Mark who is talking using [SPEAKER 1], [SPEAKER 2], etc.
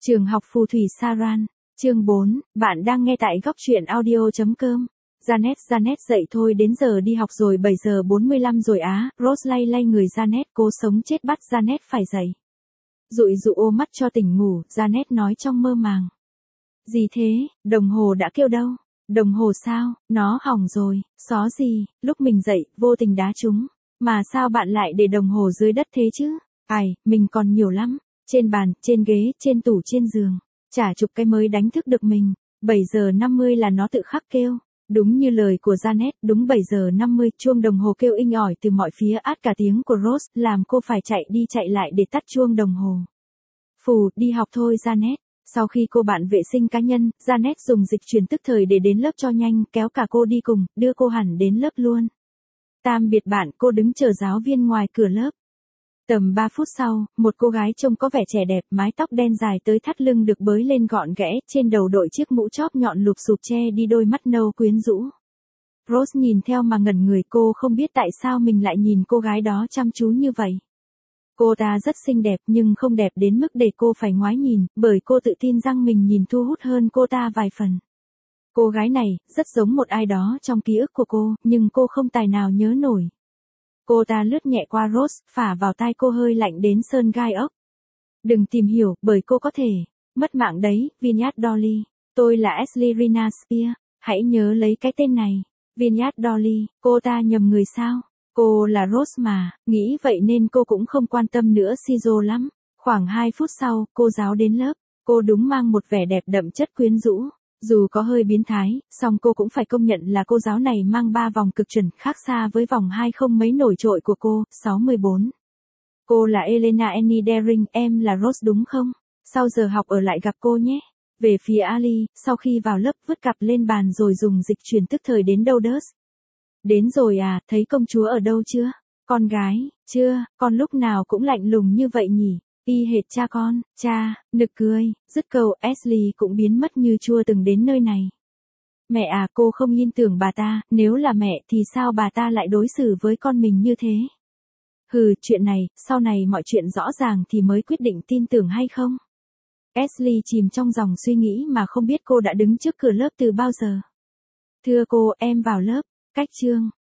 [SPEAKER 1] Trường học phù thủy Saran, chương 4, bạn đang nghe tại góc truyện audio.com. Janet dậy thôi, đến giờ đi học rồi, 7 giờ 45 rồi á. Rose lay người Janet, cố sống chết bắt Janet phải dậy. Dụi dụ ô mắt cho tỉnh ngủ, Janet nói trong mơ màng. Gì thế, đồng hồ đã kêu đâu? Đồng hồ sao, nó hỏng rồi, xó gì, lúc mình dậy, vô tình đá trúng. Mà sao bạn lại để đồng hồ dưới đất thế chứ? Ai, mình còn nhiều lắm. Trên bàn, trên ghế, trên tủ, trên giường. Chả chục cái mới đánh thức được mình. 7 giờ 50 là nó tự khắc kêu. Đúng như lời của Janet, đúng 7 giờ 50, chuông đồng hồ kêu inh ỏi từ mọi phía, át cả tiếng của Rose, làm cô phải chạy đi chạy lại để tắt chuông đồng hồ. Phù, đi học thôi Janet. Sau khi cô bạn vệ sinh cá nhân, Janet dùng dịch chuyển tức thời để đến lớp cho nhanh, kéo cả cô đi cùng, đưa cô hẳn đến lớp luôn. Tạm biệt bạn, cô đứng chờ giáo viên ngoài cửa lớp. Tầm 3 phút sau, một cô gái trông có vẻ trẻ đẹp, mái tóc đen dài tới thắt lưng được bới lên gọn ghẽ, trên đầu đội chiếc mũ chóp nhọn lụp xụp che đi đôi mắt nâu quyến rũ. Rose nhìn theo mà ngẩn người, cô không biết tại sao mình lại nhìn cô gái đó chăm chú như vậy. Cô ta rất xinh đẹp nhưng không đẹp đến mức để cô phải ngoái nhìn, bởi cô tự tin rằng mình nhìn thu hút hơn cô ta vài phần. Cô gái này, rất giống một ai đó trong ký ức của cô, nhưng cô không tài nào nhớ nổi. Cô ta lướt nhẹ qua Rose, phả vào tai cô hơi lạnh đến sơn gai ốc. Đừng tìm hiểu, bởi cô có thể mất mạng đấy, Vinyard Dolly. Tôi là Ashley Rina Spear, hãy nhớ lấy cái tên này. Vinyard Dolly, cô ta nhầm người sao? Cô là Rose mà, nghĩ vậy nên cô cũng không quan tâm nữa Shizo lắm. Khoảng 2 phút sau, cô giáo đến lớp. Cô đúng mang một vẻ đẹp đậm chất quyến rũ. Dù có hơi biến thái, song cô cũng phải công nhận là cô giáo này mang 3 vòng cực chuẩn, khác xa với vòng 2 không mấy nổi trội của cô, 64. Cô là Elena Annie Daring, em là Rose đúng không? Sau giờ học ở lại gặp cô nhé. Về phía Ali, sau khi vào lớp vứt cặp lên bàn rồi dùng dịch chuyển tức thời đến đâu đớt. Đến rồi à, thấy công chúa ở đâu chưa? Con gái, chưa, con lúc nào cũng lạnh lùng như vậy nhỉ? Y hệt cha con, cha, nực cười, dứt câu Ashley cũng biến mất như chưa từng đến nơi này. Mẹ à, cô không tin tưởng bà ta, nếu là mẹ thì sao bà ta lại đối xử với con mình như thế? Hừ, chuyện này, sau này mọi chuyện rõ ràng thì mới quyết định tin tưởng hay không? Ashley chìm trong dòng suy nghĩ mà không biết cô đã đứng trước cửa lớp từ bao giờ. Thưa cô, em vào lớp, cách chương.